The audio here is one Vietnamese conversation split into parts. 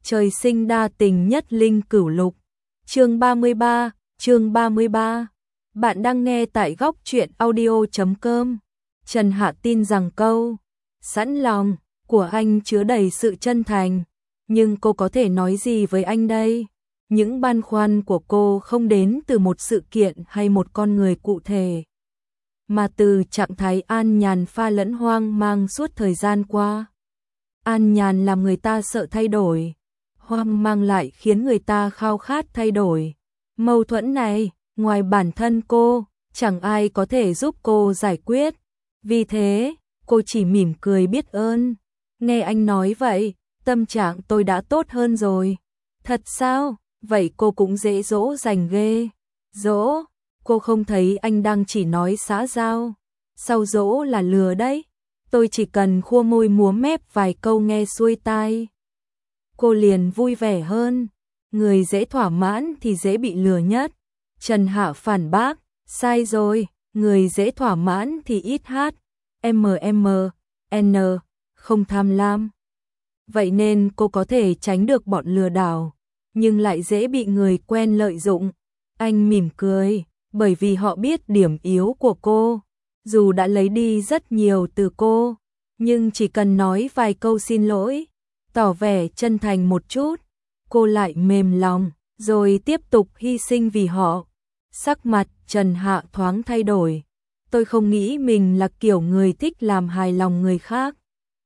Trời sinh đa tình nhất linh cửu lục. Chương 33. Bạn đang nghe tại góc truyện audio.com. Trần Hạ tin rằng câu sẵn lòng của anh chứa đầy sự chân thành, nhưng cô có thể nói gì với anh đây? Những băn khoăn của cô không đến từ một sự kiện hay một con người cụ thể, mà từ trạng thái an nhàn pha lẫn hoang mang suốt thời gian qua. An nhàn làm người ta sợ thay đổi, hoang mang lại khiến người ta khao khát thay đổi. Mâu thuẫn này, ngoài bản thân cô, chẳng ai có thể giúp cô giải quyết. Vì thế, cô chỉ mỉm cười biết ơn. Nghe anh nói vậy, tâm trạng tôi đã tốt hơn rồi. Thật sao? Vậy cô cũng dễ dỗ dành ghê. Dỗ? Cô không thấy anh đang chỉ nói xã giao. Sau dỗ là lừa đấy. Tôi chỉ cần khua môi múa mép vài câu nghe xuôi tai, cô liền vui vẻ hơn. Người dễ thỏa mãn thì dễ bị lừa nhất. Trần Hạ phản bác, sai rồi, người dễ thỏa mãn thì ít hát, n, không tham lam. Vậy nên cô có thể tránh được bọn lừa đảo, nhưng lại dễ bị người quen lợi dụng. Anh mỉm cười, bởi vì họ biết điểm yếu của cô. Dù đã lấy đi rất nhiều từ cô, nhưng chỉ cần nói vài câu xin lỗi, tỏ vẻ chân thành một chút, cô lại mềm lòng, rồi tiếp tục hy sinh vì họ. Sắc mặt Trần Hạ thoáng thay đổi. Tôi không nghĩ mình là kiểu người thích làm hài lòng người khác.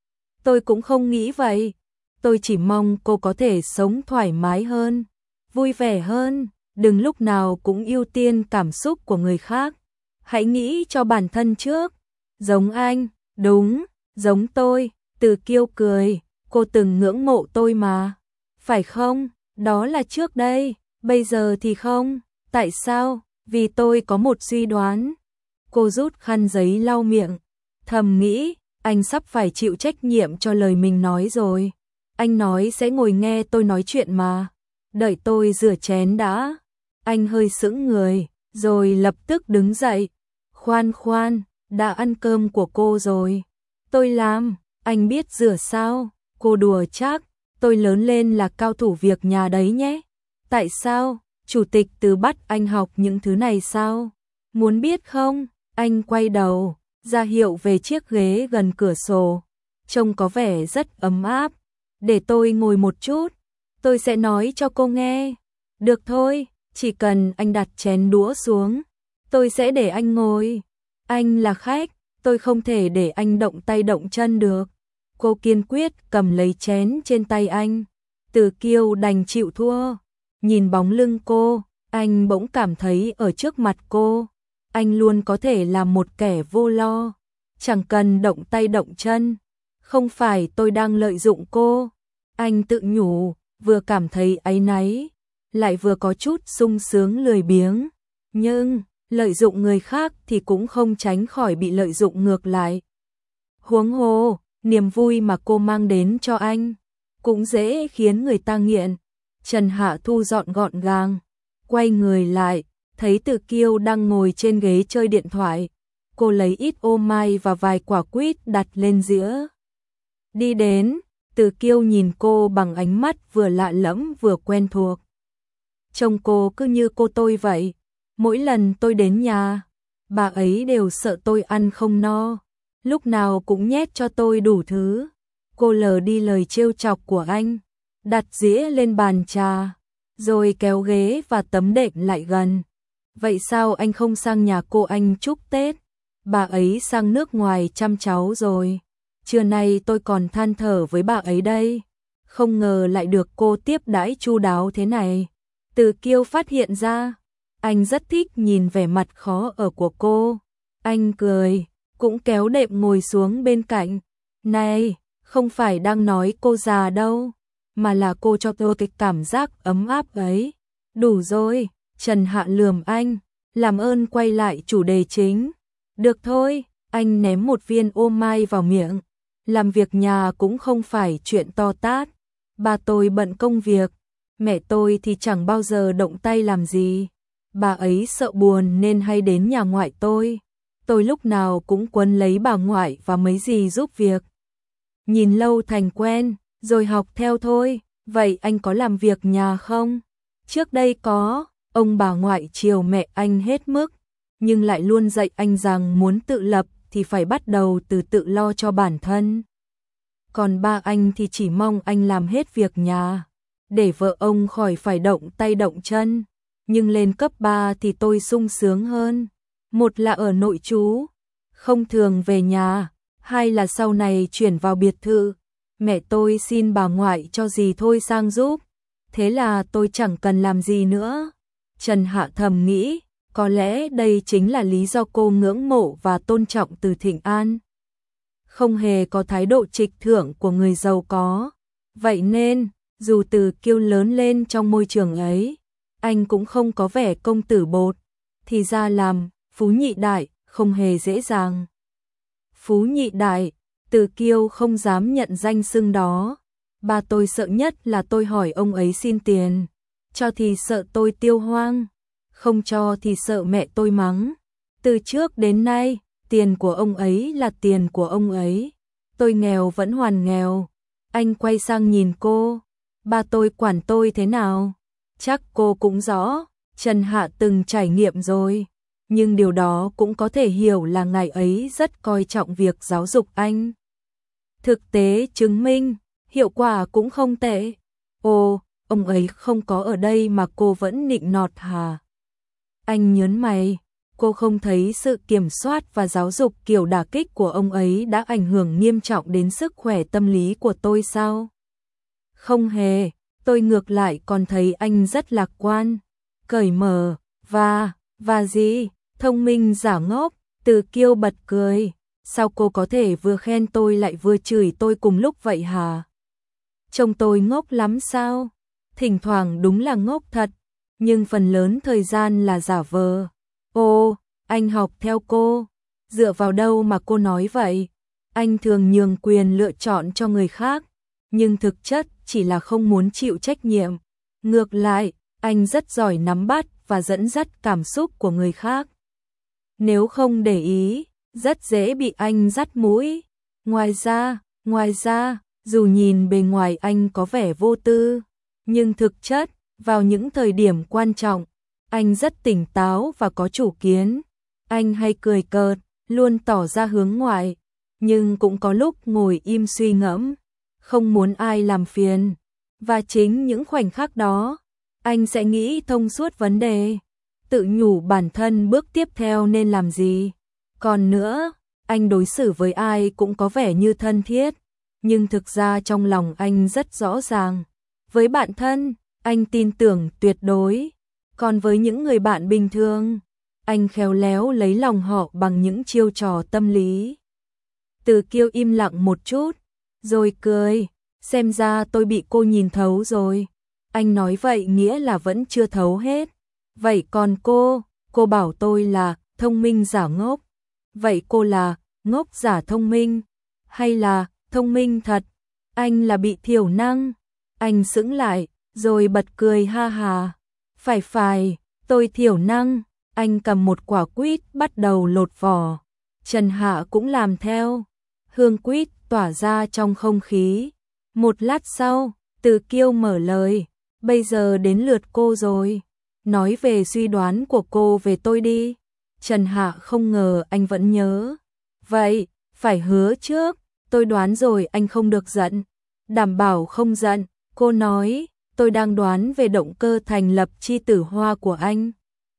Tôi cũng không nghĩ vậy. Tôi chỉ mong cô có thể sống thoải mái hơn, vui vẻ hơn, đừng lúc nào cũng ưu tiên cảm xúc của người khác. Hãy nghĩ cho bản thân trước. Giống anh, đúng, giống tôi. Từ Kiêu cười, cô từng ngưỡng mộ tôi mà. Phải không? Đó là trước đây, bây giờ thì không. Tại sao? Vì tôi có một suy đoán. Cô rút khăn giấy lau miệng, thầm nghĩ, anh sắp phải chịu trách nhiệm cho lời mình nói rồi. Anh nói sẽ ngồi nghe tôi nói chuyện mà. Đợi tôi rửa chén đã. Anh hơi sững người, rồi lập tức đứng dậy. Khoan, đã ăn cơm của cô rồi. Tôi làm, anh biết rửa sao? Cô đùa chắc, tôi lớn lên là cao thủ việc nhà đấy nhé. Tại sao? Chủ tịch Từ bắt anh học những thứ này sao? Muốn biết không? Anh quay đầu, ra hiệu về chiếc ghế gần cửa sổ. Trông có vẻ rất ấm áp. Để tôi ngồi một chút, tôi sẽ nói cho cô nghe. Được thôi, chỉ cần anh đặt chén đũa xuống, tôi sẽ để anh ngồi. Anh là khách, tôi không thể để anh động tay động chân được. Cô kiên quyết cầm lấy chén trên tay anh. Từ Kiêu đành chịu thua. Nhìn bóng lưng cô, anh bỗng cảm thấy ở trước mặt cô, anh luôn có thể là một kẻ vô lo, chẳng cần động tay động chân. Không phải tôi đang lợi dụng cô. Anh tự nhủ, vừa cảm thấy áy náy, lại vừa có chút sung sướng lười biếng. Nhưng, lợi dụng người khác thì cũng không tránh khỏi bị lợi dụng ngược lại. Huống hồ, niềm vui mà cô mang đến cho anh, cũng dễ khiến người ta nghiện. Trần Hạ thu dọn gọn gàng, quay người lại, thấy Từ Kiêu đang ngồi trên ghế chơi điện thoại. Cô lấy ít ô mai và vài quả quýt đặt lên dĩa. Đi đến, Từ Kiêu nhìn cô bằng ánh mắt vừa lạ lẫm vừa quen thuộc. Trông cô cứ như cô tôi vậy. Mỗi lần tôi đến nhà, bà ấy đều sợ tôi ăn không no, lúc nào cũng nhét cho tôi đủ thứ. Cô lờ đi lời trêu chọc của anh, đặt dĩa lên bàn trà, rồi kéo ghế và tấm đệm lại gần. Vậy sao anh không sang nhà cô anh chúc Tết? Bà ấy sang nước ngoài chăm cháu rồi. Trưa nay tôi còn than thở với bà ấy đây. Không ngờ lại được cô tiếp đãi chu đáo thế này. Từ Kiêu phát hiện ra, anh rất thích nhìn vẻ mặt khó ở của cô. Anh cười, cũng kéo đệm ngồi xuống bên cạnh. Này, không phải đang nói cô già đâu, mà là cô cho tôi cái cảm giác ấm áp ấy. Đủ rồi, Trần Hạ lườm anh, làm ơn quay lại chủ đề chính. Được thôi, anh ném một viên ô mai vào miệng. Làm việc nhà cũng không phải chuyện to tát. Ba tôi bận công việc, mẹ tôi thì chẳng bao giờ động tay làm gì. Bà ấy sợ buồn nên hay đến nhà ngoại tôi. Tôi lúc nào cũng quấn lấy bà ngoại và mấy dì giúp việc. Nhìn lâu thành quen, rồi học theo thôi. Vậy anh có làm việc nhà không? Trước đây có, ông bà ngoại chiều mẹ anh hết mức, nhưng lại luôn dạy anh rằng muốn tự lập thì phải bắt đầu từ tự lo cho bản thân. Còn ba anh thì chỉ mong anh làm hết việc nhà, để vợ ông khỏi phải động tay động chân. Nhưng lên cấp 3 thì tôi sung sướng hơn. Một là ở nội trú, không thường về nhà, hai là sau này chuyển vào biệt thự. Mẹ tôi xin bà ngoại cho dì thôi sang giúp. Thế là tôi chẳng cần làm gì nữa. Trần Hạ thầm nghĩ, có lẽ đây chính là lý do cô ngưỡng mộ và tôn trọng Từ Thịnh An. Không hề có thái độ trịch thượng của người giàu có. Vậy nên, dù Từ Kiêu lớn lên trong môi trường ấy, anh cũng không có vẻ công tử bột. Thì ra làm phú nhị đại không hề dễ dàng. Phú nhị đại, Từ Kiêu không dám nhận danh xưng đó. Ba tôi sợ nhất là tôi hỏi ông ấy xin tiền. Cho thì sợ tôi tiêu hoang, không cho thì sợ mẹ tôi mắng. Từ trước đến nay, tiền của ông ấy là tiền của ông ấy. Tôi nghèo vẫn hoàn nghèo. Anh quay sang nhìn cô. Ba tôi quản tôi thế nào? Chắc cô cũng rõ, Trần Hạ từng trải nghiệm rồi. Nhưng điều đó cũng có thể hiểu là ngài ấy rất coi trọng việc giáo dục anh. Thực tế chứng minh, hiệu quả cũng không tệ. Ồ, ông ấy không có ở đây mà cô vẫn nịnh nọt hả? Anh nhớn mày, cô không thấy sự kiểm soát và giáo dục kiểu đả kích của ông ấy đã ảnh hưởng nghiêm trọng đến sức khỏe tâm lý của tôi sao? Không hề, tôi ngược lại còn thấy anh rất lạc quan, cởi mở, và gì, thông minh giả ngốc. Từ Kiêu bật cười, sao cô có thể vừa khen tôi lại vừa chửi tôi cùng lúc vậy hả? Trông tôi ngốc lắm sao? Thỉnh thoảng đúng là ngốc thật, nhưng phần lớn thời gian là giả vờ. Ồ, anh học theo cô, dựa vào đâu mà cô nói vậy? Anh thường nhường quyền lựa chọn cho người khác, nhưng thực chất chỉ là không muốn chịu trách nhiệm. Ngược lại, anh rất giỏi nắm bắt và dẫn dắt cảm xúc của người khác. Nếu không để ý, rất dễ bị anh dắt mũi. Ngoài ra, dù nhìn bề ngoài anh có vẻ vô tư, nhưng thực chất, vào những thời điểm quan trọng, anh rất tỉnh táo và có chủ kiến. Anh hay cười cợt, luôn tỏ ra hướng ngoại, nhưng cũng có lúc ngồi im suy ngẫm, không muốn ai làm phiền. Và chính những khoảnh khắc đó, anh sẽ nghĩ thông suốt vấn đề, tự nhủ bản thân bước tiếp theo nên làm gì. Còn nữa, anh đối xử với ai cũng có vẻ như thân thiết, nhưng thực ra trong lòng anh rất rõ ràng. Với bạn thân, anh tin tưởng tuyệt đối, còn với những người bạn bình thường, anh khéo léo lấy lòng họ bằng những chiêu trò tâm lý. Từ Kiêu im lặng một chút, rồi cười, xem ra tôi bị cô nhìn thấu rồi. Anh nói vậy nghĩa là vẫn chưa thấu hết. Vậy còn cô bảo tôi là thông minh giả ngốc. Vậy cô là ngốc giả thông minh, hay là thông minh thật? Anh là bị thiểu năng. Anh sững lại, rồi bật cười ha hà. Phải, tôi thiểu năng. Anh cầm một quả quýt bắt đầu lột vỏ. Trần Hạ cũng làm theo. Hương quýt tỏa ra trong không khí. Một lát sau, Từ Kiêu mở lời. Bây giờ đến lượt cô rồi. Nói về suy đoán của cô về tôi đi. Trần Hạ không ngờ anh vẫn nhớ. Vậy, phải hứa trước. Tôi đoán rồi anh không được giận. Đảm bảo không giận. Cô nói, tôi đang đoán về động cơ thành lập chi tử hoa của anh.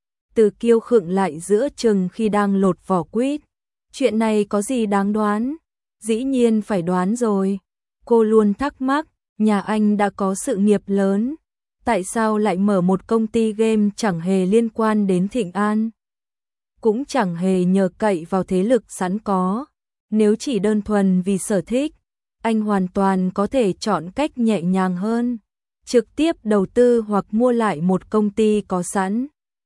Từ Kiêu khựng lại giữa chừng khi đang lột vỏ quýt. Chuyện này có gì đáng đoán? Dĩ nhiên phải đoán rồi. Cô luôn thắc mắc, nhà anh đã có sự nghiệp lớn. Tại sao lại mở một công ty game chẳng hề liên quan đến Thịnh An? Cũng chẳng hề nhờ cậy vào thế lực sẵn có. Nếu chỉ đơn thuần vì sở thích, anh hoàn toàn có thể chọn cách nhẹ nhàng hơn. Trực tiếp đầu tư hoặc mua lại một công ty có sẵn.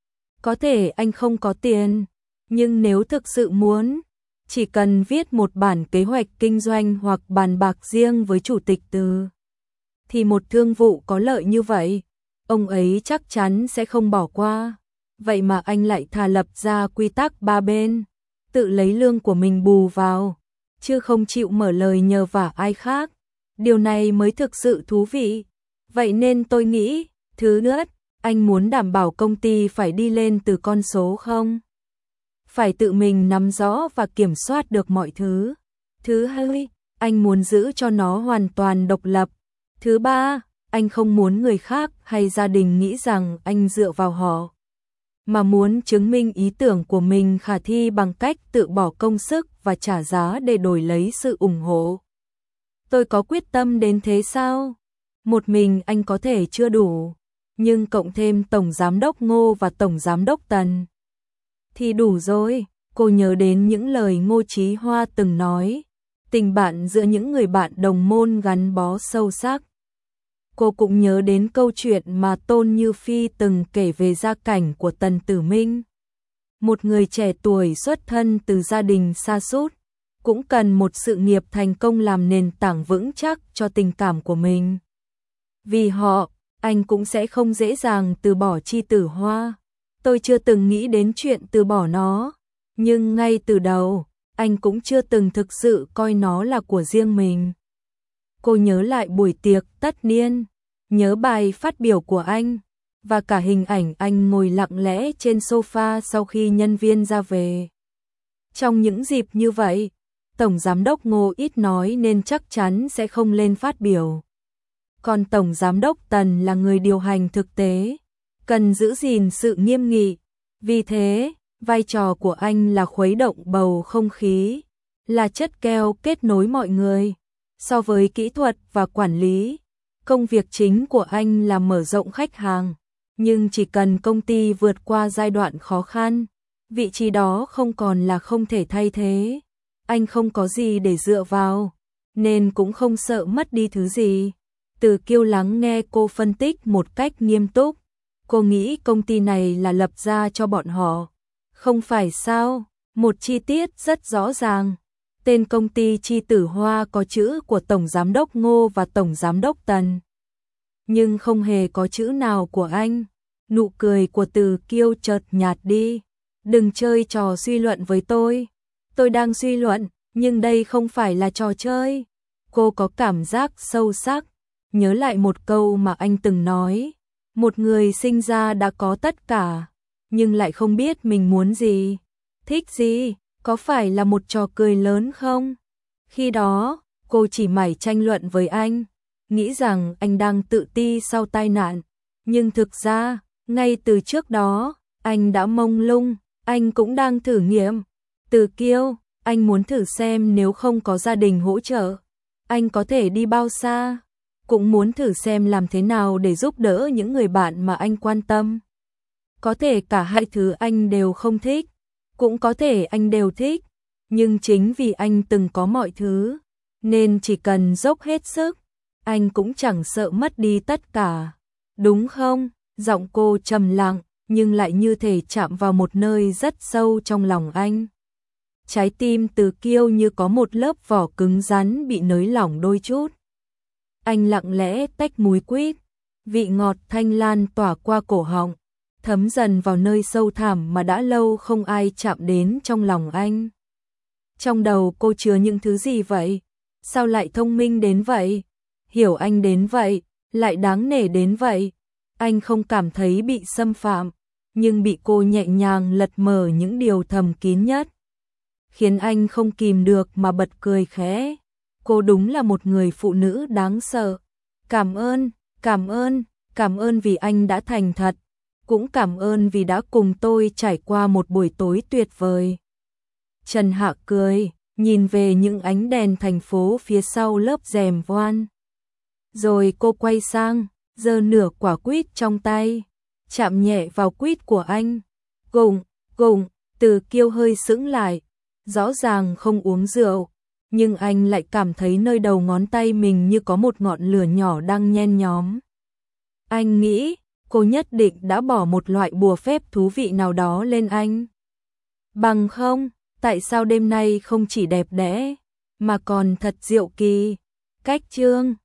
Có thể anh không có tiền, nhưng nếu thực sự muốn, chỉ cần viết một bản kế hoạch kinh doanh hoặc bàn bạc riêng với chủ tịch Từ, thì một thương vụ có lợi như vậy, ông ấy chắc chắn sẽ không bỏ qua. Vậy mà anh lại thà lập ra quy tắc ba bên, tự lấy lương của mình bù vào, chứ không chịu mở lời nhờ vả ai khác. Điều này mới thực sự thú vị. Vậy nên tôi nghĩ, thứ nhất, anh muốn đảm bảo công ty phải đi lên từ con số không? Phải tự mình nắm rõ và kiểm soát được mọi thứ. Thứ hai, anh muốn giữ cho nó hoàn toàn độc lập. Thứ ba, anh không muốn người khác hay gia đình nghĩ rằng anh dựa vào họ, mà muốn chứng minh ý tưởng của mình khả thi bằng cách tự bỏ công sức và trả giá để đổi lấy sự ủng hộ. Tôi có quyết tâm đến thế sao? Một mình anh có thể chưa đủ, nhưng cộng thêm Tổng Giám đốc Ngô và Tổng Giám đốc Tần thì đủ rồi. Cô nhớ đến những lời Ngô Chí Hoa từng nói, tình bạn giữa những người bạn đồng môn gắn bó sâu sắc. Cô cũng nhớ đến câu chuyện mà Tôn Như Phi từng kể về gia cảnh của Tần Tử Minh. Một người trẻ tuổi xuất thân từ gia đình sa sút, cũng cần một sự nghiệp thành công làm nền tảng vững chắc cho tình cảm của mình. Vì họ, anh cũng sẽ không dễ dàng từ bỏ Chi Tử Hoa. Tôi chưa từng nghĩ đến chuyện từ bỏ nó, nhưng ngay từ đầu, anh cũng chưa từng thực sự coi nó là của riêng mình. Cô nhớ lại buổi tiệc tất niên, nhớ bài phát biểu của anh, và cả hình ảnh anh ngồi lặng lẽ trên sofa sau khi nhân viên ra về. Trong những dịp như vậy, Tổng Giám đốc Ngô ít nói nên chắc chắn sẽ không lên phát biểu. Còn Tổng Giám đốc Tần là người điều hành thực tế, cần giữ gìn sự nghiêm nghị. Vì thế, vai trò của anh là khuấy động bầu không khí, là chất keo kết nối mọi người. So với kỹ thuật và quản lý, công việc chính của anh là mở rộng khách hàng. Nhưng chỉ cần công ty vượt qua giai đoạn khó khăn, vị trí đó không còn là không thể thay thế. Anh không có gì để dựa vào, nên cũng không sợ mất đi thứ gì. Từ Kiêu lắng nghe cô phân tích một cách nghiêm túc. Cô nghĩ công ty này là lập ra cho bọn họ. Không phải sao? Một chi tiết rất rõ ràng. Tên công ty Chi Tử Hoa có chữ của Tổng Giám đốc Ngô và Tổng Giám đốc Tần, nhưng không hề có chữ nào của anh. Nụ cười của Từ Kiêu chợt nhạt đi. Đừng chơi trò suy luận với tôi. Tôi đang suy luận, nhưng đây không phải là trò chơi. Cô có cảm giác sâu sắc, nhớ lại một câu mà anh từng nói. Một người sinh ra đã có tất cả, nhưng lại không biết mình muốn gì, thích gì, có phải là một trò cười lớn không? Khi đó, cô chỉ mải tranh luận với anh, nghĩ rằng anh đang tự ti sau tai nạn. Nhưng thực ra, ngay từ trước đó, anh đã mông lung, anh cũng đang thử nghiệm. Từ Kiêu, anh muốn thử xem nếu không có gia đình hỗ trợ, anh có thể đi bao xa. Cũng muốn thử xem làm thế nào để giúp đỡ những người bạn mà anh quan tâm. Có thể cả hai thứ anh đều không thích, cũng có thể anh đều thích, nhưng chính vì anh từng có mọi thứ, nên chỉ cần dốc hết sức, anh cũng chẳng sợ mất đi tất cả. Đúng không? Giọng cô trầm lặng, nhưng lại như thể chạm vào một nơi rất sâu trong lòng anh. Trái tim Từ Kiêu như có một lớp vỏ cứng rắn bị nới lỏng đôi chút. Anh lặng lẽ tách múi quýt, vị ngọt thanh lan tỏa qua cổ họng, thấm dần vào nơi sâu thẳm mà đã lâu không ai chạm đến trong lòng anh. Trong đầu cô chứa những thứ gì vậy? Sao lại thông minh đến vậy? Hiểu anh đến vậy, lại đáng nể đến vậy? Anh không cảm thấy bị xâm phạm, nhưng bị cô nhẹ nhàng lật mở những điều thầm kín nhất, khiến anh không kìm được mà bật cười khẽ. Cô đúng là một người phụ nữ đáng sợ. Cảm ơn, cảm ơn, cảm ơn vì anh đã thành thật, cũng cảm ơn vì đã cùng tôi trải qua một buổi tối tuyệt vời. Trần Hạ cười, nhìn về những ánh đèn thành phố phía sau lớp rèm voan. Rồi cô quay sang, giơ nửa quả quýt trong tay, chạm nhẹ vào quýt của anh. Gùng, gùng, Từ Kiêu hơi sững lại, rõ ràng không uống rượu, nhưng anh lại cảm thấy nơi đầu ngón tay mình như có một ngọn lửa nhỏ đang nhen nhóm. Anh nghĩ, cô nhất định đã bỏ một loại bùa phép thú vị nào đó lên anh. Bằng không, tại sao đêm nay không chỉ đẹp đẽ, mà còn thật diệu kỳ. Cách chương